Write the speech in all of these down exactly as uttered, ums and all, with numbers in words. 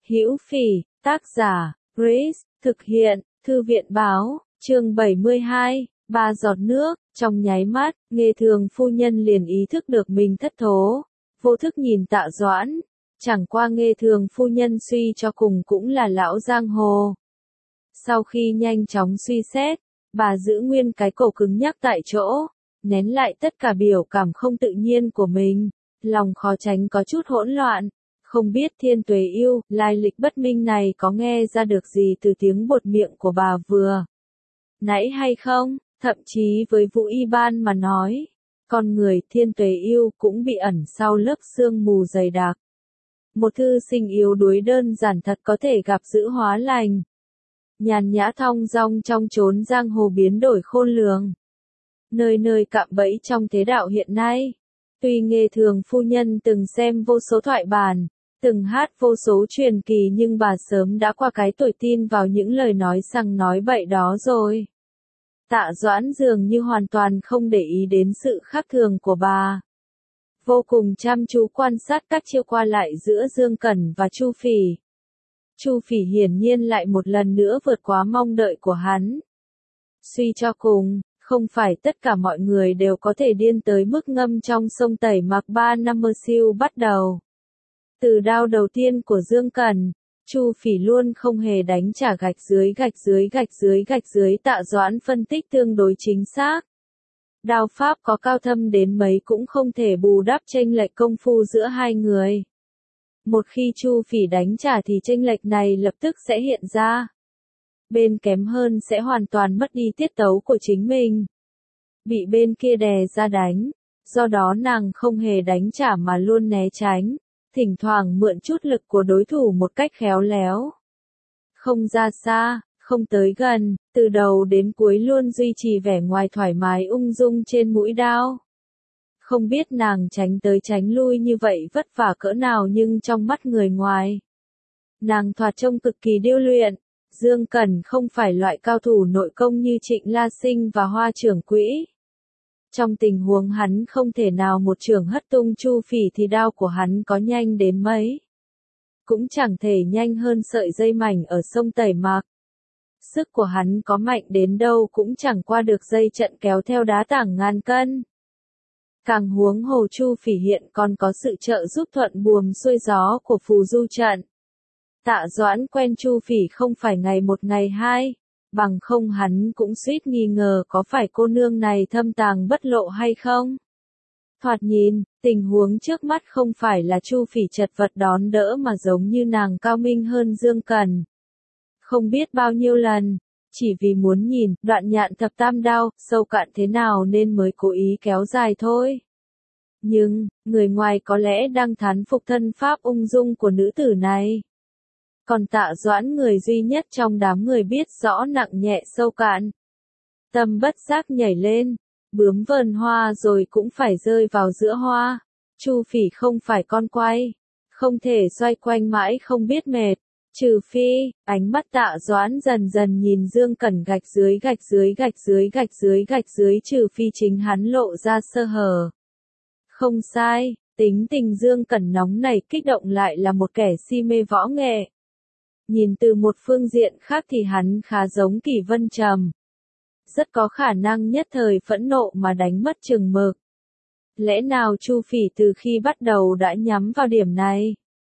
Hữu Phỉ, tác giả, Grace, thực hiện, Thư viện báo, chương bảy mươi hai, ba giọt nước, trong nháy mắt, Nghê Thường phu nhân liền ý thức được mình thất thố, vô thức nhìn Tạ Doãn, chẳng qua Nghê Thường phu nhân suy cho cùng cũng là lão giang hồ. Sau khi nhanh chóng suy xét, bà giữ nguyên cái cổ cứng nhắc tại chỗ, nén lại tất cả biểu cảm không tự nhiên của mình, lòng khó tránh có chút hỗn loạn. Không biết Thiên Tuế Yêu, lai lịch bất minh này có nghe ra được gì từ tiếng bột miệng của bà vừa nãy hay không, thậm chí với Vũ Y Ban mà nói, con người Thiên Tuế Yêu cũng bị ẩn sau lớp sương mù dày đặc. Một thư sinh yếu đuối đơn giản thật có thể gặp giữ hóa lành. Nhàn nhã thong dong trong chốn giang hồ biến đổi khôn lường. Nơi nơi cạm bẫy trong thế đạo hiện nay. Tuy Nghê Thường phu nhân từng xem vô số thoại bản, từng hát vô số truyền kỳ nhưng bà sớm đã qua cái tuổi tin vào những lời nói sằng nói bậy đó rồi. Tạ Doãn dường như hoàn toàn không để ý đến sự khác thường của bà. Vô cùng chăm chú quan sát các chiêu qua lại giữa Dương Cẩn và Chu Phỉ. Chu Phỉ hiển nhiên lại một lần nữa vượt quá mong đợi của hắn. Suy cho cùng, không phải tất cả mọi người đều có thể điên tới mức ngâm trong sông tẩy mạc ba năm mơ siêu bắt đầu. Từ đao đầu tiên của Dương Cẩn, Chu Phỉ luôn không hề đánh trả gạch dưới gạch dưới gạch dưới gạch dưới. Tạ Doãn phân tích tương đối chính xác. Đao pháp có cao thâm đến mấy cũng không thể bù đắp chênh lệch công phu giữa hai người. Một khi Chu Phỉ đánh trả thì chênh lệch này lập tức sẽ hiện ra. Bên kém hơn sẽ hoàn toàn mất đi tiết tấu của chính mình. Bị bên kia đè ra đánh, do đó nàng không hề đánh trả mà luôn né tránh, thỉnh thoảng mượn chút lực của đối thủ một cách khéo léo. Không ra xa, không tới gần, từ đầu đến cuối luôn duy trì vẻ ngoài thoải mái ung dung trên mũi đao. Không biết nàng tránh tới tránh lui như vậy vất vả cỡ nào nhưng trong mắt người ngoài, nàng thoạt trông cực kỳ điêu luyện. Dương Cẩn không phải loại cao thủ nội công như Trịnh La Sinh và Hoa Trưởng Quỹ. Trong tình huống hắn không thể nào một chưởng hất tung Chu Phỉ thì đao của hắn có nhanh đến mấy. Cũng chẳng thể nhanh hơn sợi dây mảnh ở sông Tẩy Mạc. Sức của hắn có mạnh đến đâu cũng chẳng qua được dây trận kéo theo đá tảng ngàn cân. Càng huống hồ Chu Phỉ hiện còn có sự trợ giúp thuận buồm xuôi gió của phù du trận. Tạ Doãn quen Chu Phỉ không phải ngày một ngày hai, bằng không hắn cũng suýt nghi ngờ có phải cô nương này thâm tàng bất lộ hay không. Thoạt nhìn, tình huống trước mắt không phải là Chu Phỉ chật vật đón đỡ mà giống như nàng cao minh hơn Dương Cẩn. Không biết bao nhiêu lần, chỉ vì muốn nhìn đoạn nhạn thập tam đao sâu cạn thế nào nên mới cố ý kéo dài thôi. Nhưng, người ngoài có lẽ đang thán phục thân pháp ung dung của nữ tử này. Còn Tạ Doãn người duy nhất trong đám người biết rõ nặng nhẹ sâu cạn. Tâm bất giác nhảy lên, bướm vờn hoa rồi cũng phải rơi vào giữa hoa. Chu Phỉ không phải con quay, không thể xoay quanh mãi không biết mệt. Trừ phi, ánh mắt Tạ Doãn dần dần nhìn Dương Cẩn gạch dưới gạch dưới gạch dưới gạch dưới gạch dưới trừ phi chính hắn lộ ra sơ hở. Không sai, tính tình Dương Cẩn nóng này kích động lại là một kẻ si mê võ nghệ. Nhìn từ một phương diện khác thì hắn khá giống Kỷ Vân Trầm. Rất có khả năng nhất thời phẫn nộ mà đánh mất chừng mực. Lẽ nào Chu Phỉ từ khi bắt đầu đã nhắm vào điểm này?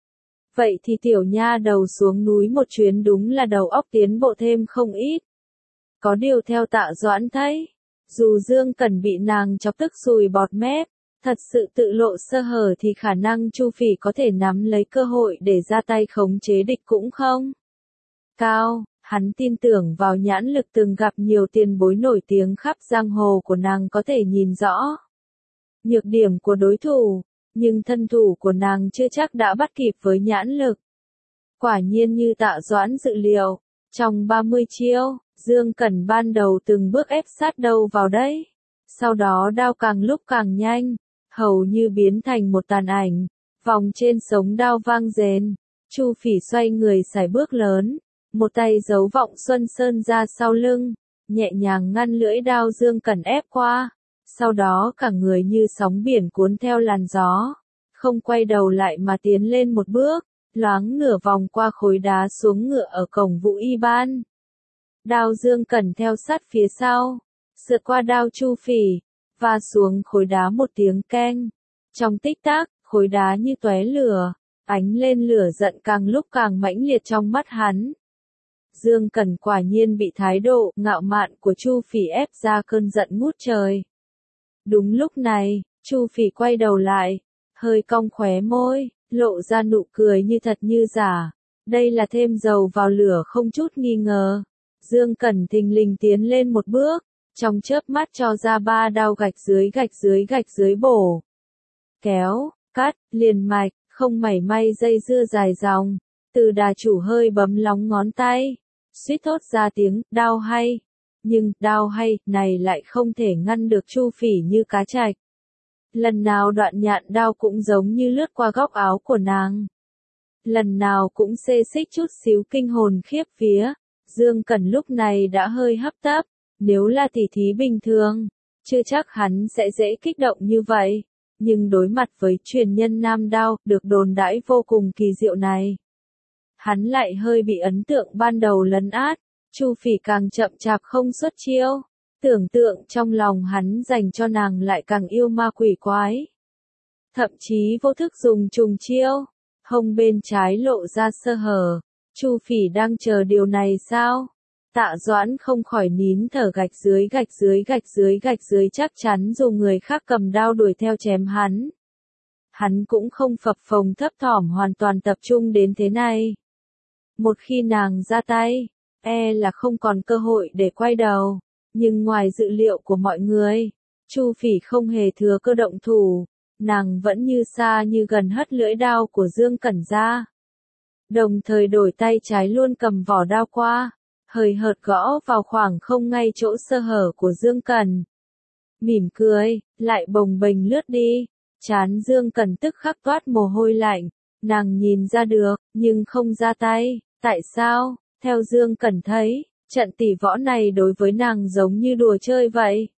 Vậy thì tiểu nha đầu xuống núi một chuyến đúng là đầu óc tiến bộ thêm không ít. Có điều theo Tạ Doãn thấy, dù Dương Cẩn bị nàng chọc tức sùi bọt mép, thật sự tự lộ sơ hở thì khả năng Chu Phỉ có thể nắm lấy cơ hội để ra tay khống chế địch cũng không cao. Hắn tin tưởng vào nhãn lực từng gặp nhiều tiền bối nổi tiếng khắp giang hồ của nàng có thể nhìn rõ nhược điểm của đối thủ, nhưng thân thủ của nàng chưa chắc đã bắt kịp với nhãn lực. Quả nhiên như Tạ Doãn dự liệu, trong ba mươi chiêu, Dương Cẩn ban đầu từng bước ép sát đầu vào đấy. Sau đó đao càng lúc càng nhanh, hầu như biến thành một tàn ảnh, vòng trên sống đao vang rền. Chu Phỉ xoay người sải bước lớn, một tay giấu Vọng Xuân Sơn ra sau lưng, nhẹ nhàng ngăn lưỡi đao Dương Cẩn ép qua. Sau đó cả người như sóng biển cuốn theo làn gió, không quay đầu lại mà tiến lên một bước, loáng nửa vòng qua khối đá xuống ngựa ở cổng Vũ Y Ban. Đao Dương Cẩn theo sát phía sau, sượt qua đao Chu Phỉ, và xuống khối đá một tiếng keng. Trong tích tắc, khối đá như tóe lửa, ánh lên lửa giận càng lúc càng mãnh liệt trong mắt hắn. Dương Cẩn quả nhiên bị thái độ ngạo mạn của Chu Phỉ ép ra cơn giận ngút trời. Đúng lúc này, Chu Phỉ quay đầu lại, hơi cong khóe môi, lộ ra nụ cười như thật như giả. Đây là thêm dầu vào lửa không chút nghi ngờ. Dương Cẩn thình lình tiến lên một bước, trong chớp mắt cho ra ba đao gạch dưới gạch dưới gạch dưới bổ. Kéo, cắt, liền mạch, không mảy may dây dưa dài dòng. Từ đà chủ hơi bấm lóng ngón tay, suýt thốt ra tiếng, đao hay. Nhưng, đao hay, này lại không thể ngăn được Chu Phỉ như cá trạch. Lần nào đoạn nhạn đao cũng giống như lướt qua góc áo của nàng. Lần nào cũng xê xích chút xíu kinh hồn khiếp vía. Dương Cẩn lúc này đã hơi hấp tấp, nếu là tỉ thí bình thường, chưa chắc hắn sẽ dễ kích động như vậy. Nhưng đối mặt với truyền nhân nam đao, được đồn đãi vô cùng kỳ diệu này, hắn lại hơi bị ấn tượng ban đầu lấn át. Chu Phỉ càng chậm chạp không xuất chiêu, tưởng tượng trong lòng hắn dành cho nàng lại càng yêu ma quỷ quái. Thậm chí vô thức dùng trùng chiêu, hông bên trái lộ ra sơ hở. Chu Phỉ đang chờ điều này sao? Tạ Doãn không khỏi nín thở, gạch dưới gạch dưới gạch dưới gạch dưới, chắc chắn dù người khác cầm đao đuổi theo chém hắn, hắn cũng không phập phồng thấp thỏm hoàn toàn tập trung đến thế này. Một khi nàng ra tay, e là không còn cơ hội để quay đầu. Nhưng ngoài dự liệu của mọi người, Chu Phỉ không hề thừa cơ động thủ, nàng vẫn như xa như gần hất lưỡi đao của Dương Cẩn ra. Đồng thời đổi tay trái luôn cầm vỏ đao qua, hời hợt gõ vào khoảng không ngay chỗ sơ hở của Dương Cẩn. Mỉm cười, lại bồng bềnh lướt đi, trán Dương Cẩn tức khắc toát mồ hôi lạnh, nàng nhìn ra được, nhưng không ra tay. Tại sao? Theo Dương Cẩn thấy, trận tỷ võ này đối với nàng giống như đùa chơi vậy.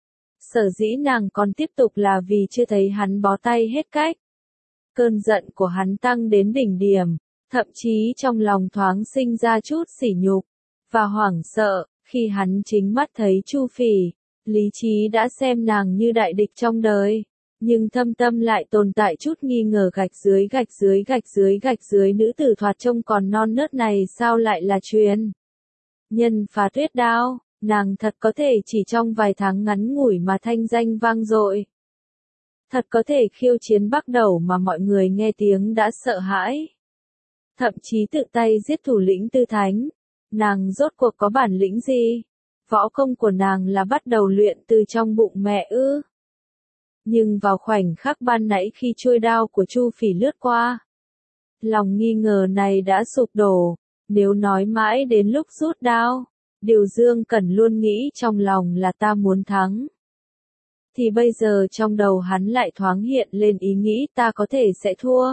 Sở dĩ nàng còn tiếp tục là vì chưa thấy hắn bó tay hết cách. Cơn giận của hắn tăng đến đỉnh điểm, thậm chí trong lòng thoáng sinh ra chút sỉ nhục và hoảng sợ, khi hắn chính mắt thấy Chu Phỉ. Lý trí đã xem nàng như đại địch trong đời, nhưng thâm tâm lại tồn tại chút nghi ngờ. Gạch dưới gạch dưới gạch dưới gạch dưới, nữ tử thoạt trông còn non nớt này sao lại là truyền nhân phá tuyết đao? Nàng thật có thể chỉ trong vài tháng ngắn ngủi mà thanh danh vang dội, thật có thể khiêu chiến Bắc Đầu mà mọi người nghe tiếng đã sợ hãi, thậm chí tự tay giết thủ lĩnh Tư Thánh. Nàng rốt cuộc có bản lĩnh gì? Võ công của nàng là bắt đầu luyện từ trong bụng mẹ ư? Nhưng vào khoảnh khắc ban nãy khi chuôi đao của Chu Phỉ lướt qua, lòng nghi ngờ này đã sụp đổ. Nếu nói mãi đến lúc rút đao, điều Dương Cẩn luôn nghĩ trong lòng là ta muốn thắng, thì bây giờ trong đầu hắn lại thoáng hiện lên ý nghĩ ta có thể sẽ thua.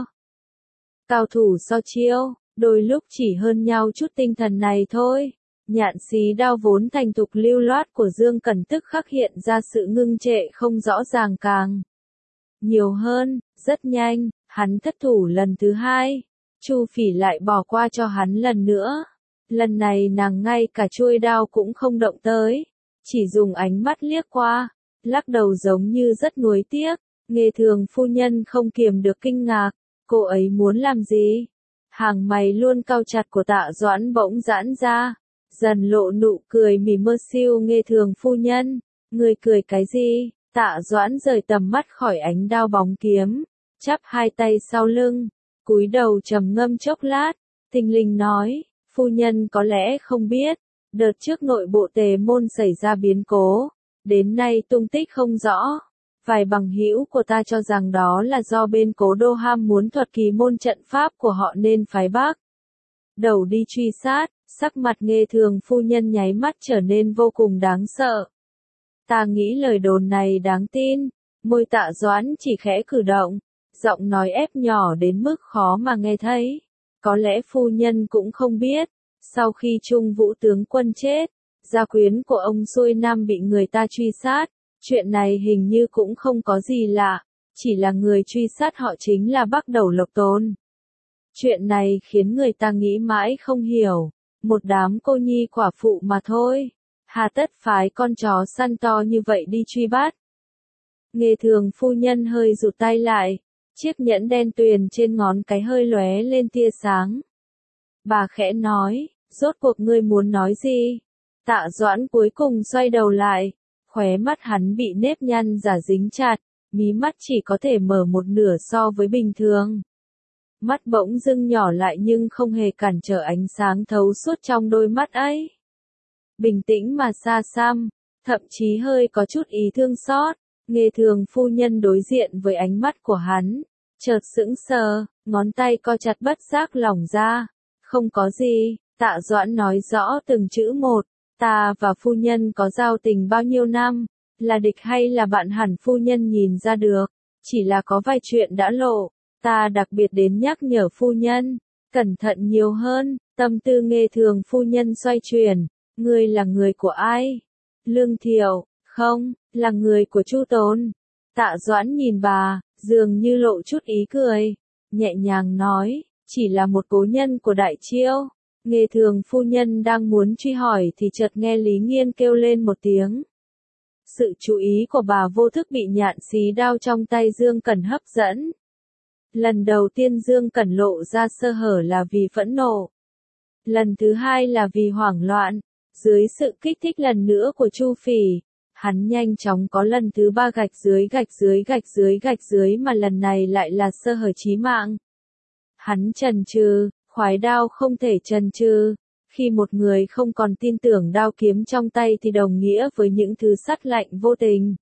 Cao thủ so chiêu, đôi lúc chỉ hơn nhau chút tinh thần này thôi. Nhạn xí đao vốn thành thục lưu loát của Dương Cẩn tức khắc hiện ra sự ngưng trệ không rõ ràng càng nhiều hơn. Rất nhanh, hắn thất thủ lần thứ hai. Chu Phỉ lại bỏ qua cho hắn lần nữa. Lần này nàng ngay cả chuôi đao cũng không động tới, chỉ dùng ánh mắt liếc qua, lắc đầu giống như rất nuối tiếc. Nghê Thường phu nhân không kiềm được kinh ngạc, cô ấy muốn làm gì? Hàng mày luôn cau chặt của Tạ Doãn bỗng giãn ra, dần lộ nụ cười mỉm mơ siêu. Nghê Thường phu nhân, người cười cái gì? Tạ Doãn rời tầm mắt khỏi ánh đao bóng kiếm, chắp hai tay sau lưng, cúi đầu trầm ngâm chốc lát, thình lình nói, phu nhân có lẽ không biết, đợt trước nội bộ Tề môn xảy ra biến cố, đến nay tung tích không rõ. Vài bằng hữu của ta cho rằng đó là do bên Cố Đô ham muốn thuật kỳ môn trận pháp của họ nên phái Bắc Đầu đi truy sát. Sắc mặt Nghê Thường phu nhân nháy mắt trở nên vô cùng đáng sợ. Ta nghĩ lời đồn này đáng tin. Môi Tạ Doãn chỉ khẽ cử động, giọng nói ép nhỏ đến mức khó mà nghe thấy. Có lẽ phu nhân cũng không biết, sau khi Trung Vũ tướng quân chết, gia quyến của ông xuôi nam bị người ta truy sát. Chuyện này hình như cũng không có gì lạ, chỉ là người truy sát họ chính là Bắc Đầu Lộc Tôn. Chuyện này khiến người ta nghĩ mãi không hiểu, một đám cô nhi quả phụ mà thôi, hà tất phái con chó săn to như vậy đi truy bắt. Nghề thường phu nhân hơi rụt tay lại, chiếc nhẫn đen tuyền trên ngón cái hơi lóe lên tia sáng. Bà khẽ nói, rốt cuộc ngươi muốn nói gì? Tạ Doãn cuối cùng xoay đầu lại, khóe mắt hắn bị nếp nhăn giả dính chặt, mí mắt chỉ có thể mở một nửa so với bình thường. Mắt bỗng dưng nhỏ lại nhưng không hề cản trở ánh sáng thấu suốt trong đôi mắt ấy. Bình tĩnh mà xa xăm, thậm chí hơi có chút ý thương xót. Nghề thường phu nhân đối diện với ánh mắt của hắn, chợt sững sờ, ngón tay co chặt bất giác lỏng ra. Không có gì, Tạ Doãn nói rõ từng chữ một, ta và phu nhân có giao tình bao nhiêu năm, là địch hay là bạn hẳn phu nhân nhìn ra được, chỉ là có vài chuyện đã lộ, ta đặc biệt đến nhắc nhở phu nhân, cẩn thận nhiều hơn. Tâm tư nghề thường phu nhân xoay chuyển, ngươi là người của ai? Lương Thiệu, không, là người của Chu Tốn. Tạ Doãn nhìn bà, dường như lộ chút ý cười, nhẹ nhàng nói, chỉ là một cố nhân của Đại Chiêu. Nghề thường phu nhân đang muốn truy hỏi thì chợt nghe Lý Nghiên kêu lên một tiếng. Sự chú ý của bà vô thức bị nhạn xí đao trong tay Dương Cẩn hấp dẫn. Lần đầu tiên Dương Cẩn lộ ra sơ hở là vì phẫn nộ. Lần thứ hai là vì hoảng loạn. Dưới sự kích thích lần nữa của Chu Phỉ, hắn nhanh chóng có lần thứ ba gạch dưới gạch dưới gạch dưới gạch dưới mà lần này lại là sơ hở chí mạng. Hắn chần chừ, khoái đao không thể chần chừ. Khi một người không còn tin tưởng đao kiếm trong tay thì đồng nghĩa với những thứ sắt lạnh vô tình.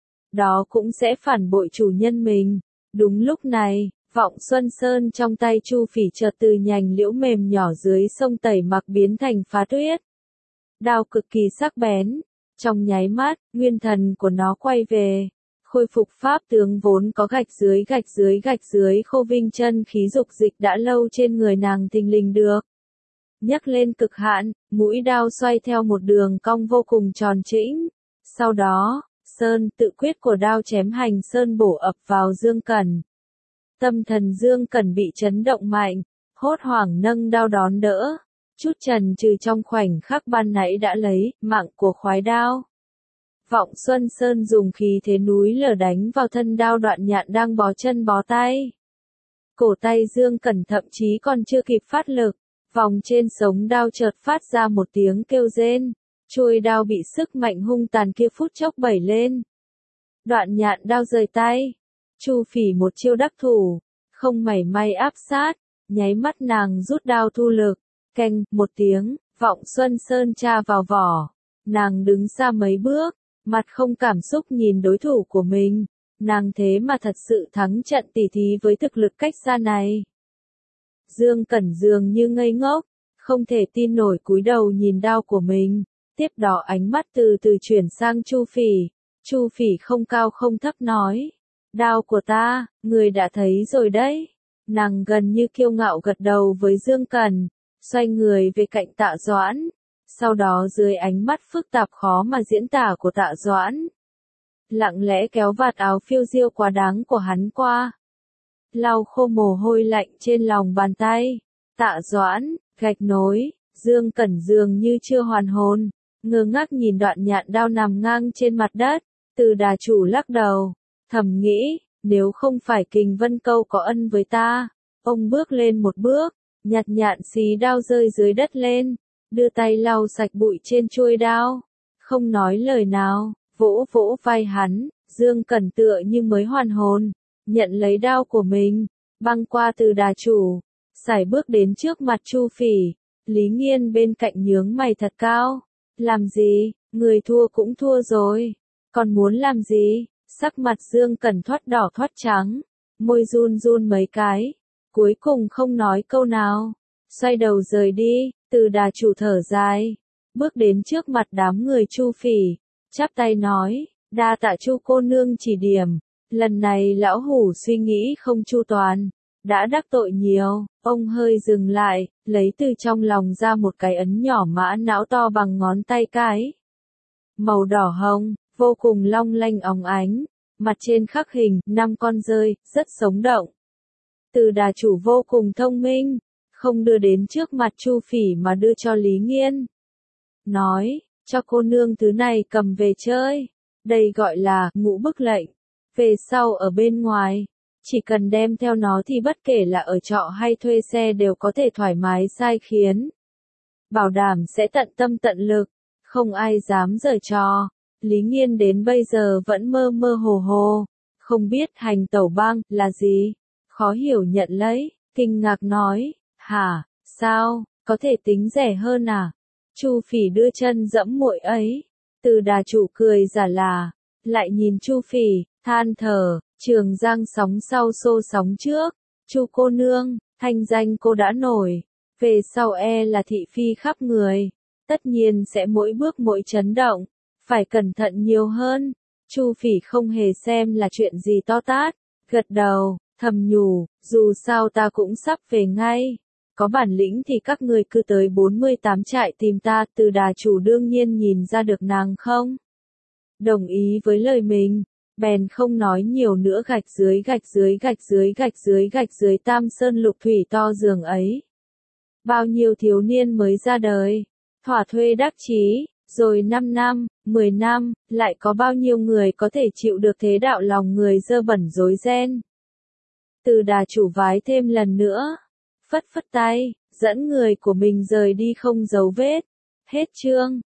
Đó cũng sẽ phản bội chủ nhân mình. Đúng lúc này, vọng Xuân Sơn trong tay Chu Phỉ chợt từ nhành liễu mềm nhỏ dưới sông tẩy mặc biến thành phá tuyết. Đao cực kỳ sắc bén, trong nháy mắt, nguyên thần của nó quay về, khôi phục pháp tướng vốn có gạch dưới gạch dưới gạch dưới khô vinh chân khí dục dịch đã lâu trên người nàng thình lình được. Nhấc lên cực hạn, mũi đao xoay theo một đường cong vô cùng tròn trĩnh. Sau đó, sơn tự quyết của đao chém hành sơn bổ ập vào Dương Cẩn. Tâm thần Dương Cẩn bị chấn động mạnh, hốt hoảng nâng đao đón đỡ. Chút chần chừ trong khoảnh khắc ban nãy đã lấy mạng của khoái đao. Vọng Xuân Sơn dùng khí thế núi lở đánh vào thân đao Đoạn Nhạn đang bó chân bó tay. Cổ tay Dương Cẩn thậm chí còn chưa kịp phát lực, vòng trên sống đao chợt phát ra một tiếng kêu rên, chuôi đao bị sức mạnh hung tàn kia phút chốc bẩy lên. Đoạn Nhạn đao rời tay, Chu Phỉ một chiêu đắc thủ, không mảy may áp sát, nháy mắt nàng rút đao thu lực. Canh, một tiếng, Vọng Xuân Sơn tra vào vỏ. Nàng đứng xa mấy bước, mặt không cảm xúc nhìn đối thủ của mình. Nàng thế mà thật sự thắng trận tỉ thí với thực lực cách xa này. Dương Cẩn dường như ngây ngốc, không thể tin nổi cúi đầu nhìn đao của mình. Tiếp đó ánh mắt từ từ chuyển sang Chu Phỉ. Chu Phỉ không cao không thấp nói. Đao của ta, người đã thấy rồi đấy. Nàng gần như kiêu ngạo gật đầu với Dương Cẩn. Xoay người về cạnh Tạ Doãn, sau đó dưới ánh mắt phức tạp khó mà diễn tả của Tạ Doãn, lặng lẽ kéo vạt áo phiêu diêu quá đáng của hắn qua, lau khô mồ hôi lạnh trên lòng bàn tay. Tạ Doãn, gạch nối, Dương Cẩn dường như chưa hoàn hồn, ngơ ngác nhìn Đoạn Nhạn đao nằm ngang trên mặt đất. Từ Đà chủ lắc đầu, thầm nghĩ, nếu không phải Kình Vân Câu có ân với ta. Ông bước lên một bước, nhặt nhạn xí đao rơi dưới đất lên, đưa tay lau sạch bụi trên chuôi đao, không nói lời nào, vỗ vỗ vai hắn. Dương Cẩn tựa như mới hoàn hồn, nhận lấy đao của mình, băng qua Từ Đà chủ, sải bước đến trước mặt Chu Phỉ. Lý Nghiên bên cạnh nhướng mày thật cao, làm gì, người thua cũng thua rồi, còn muốn làm gì? Sắc mặt Dương Cẩn thoát đỏ thoát trắng, môi run run mấy cái. Cuối cùng không nói câu nào, xoay đầu rời đi. Từ Đà chủ thở dài, bước đến trước mặt đám người Chu Phỉ, chắp tay nói, đa tạ Chu cô nương chỉ điểm, lần này lão hủ suy nghĩ không chu toàn, đã đắc tội nhiều. Ông hơi dừng lại, lấy từ trong lòng ra một cái ấn nhỏ mã não to bằng ngón tay cái, màu đỏ hồng, vô cùng long lanh óng ánh, mặt trên khắc hình năm con dơi, rất sống động. Từ đà chủ vô cùng thông minh, không đưa đến trước mặt Chu Phỉ mà đưa cho Lý Nghiên. Nói, cho cô nương thứ này cầm về chơi. Đây gọi là ngũ bức lệnh. Về sau ở bên ngoài, chỉ cần đem theo nó thì bất kể là ở trọ hay thuê xe đều có thể thoải mái sai khiến. Bảo đảm sẽ tận tâm tận lực, không ai dám giở trò. Lý Nghiên đến bây giờ vẫn mơ mơ hồ hồ, không biết hành tẩu bang là gì. Khó hiểu nhận lấy, kinh ngạc nói, hả, sao, có thể tính rẻ hơn à? Chu Phỉ đưa chân dẫm muội ấy. Từ đà chủ cười giả là, lại nhìn Chu Phỉ, than thở, Trường Giang sóng sau xô sóng trước. Chu cô nương, thanh danh cô đã nổi, về sau e là thị phi khắp người, tất nhiên sẽ mỗi bước mỗi chấn động, phải cẩn thận nhiều hơn. Chu Phỉ không hề xem là chuyện gì to tát, gật đầu, thầm nhủ, dù sao ta cũng sắp về ngay. Có bản lĩnh thì các người cứ tới bốn mươi tám trại tìm ta. Từ đà chủ đương nhiên nhìn ra được nàng không đồng ý với lời mình, bèn không nói nhiều nữa, gạch dưới gạch dưới gạch dưới gạch dưới gạch dưới Tam Sơn Lục Thủy to giường ấy. Bao nhiêu thiếu niên mới ra đời, thỏa thuê đắc chí, rồi năm năm, mười năm, lại có bao nhiêu người có thể chịu được thế đạo lòng người dơ bẩn rối ren. Từ đà chủ vái thêm lần nữa, phất phất tay, dẫn người của mình rời đi không dấu vết. Hết chương.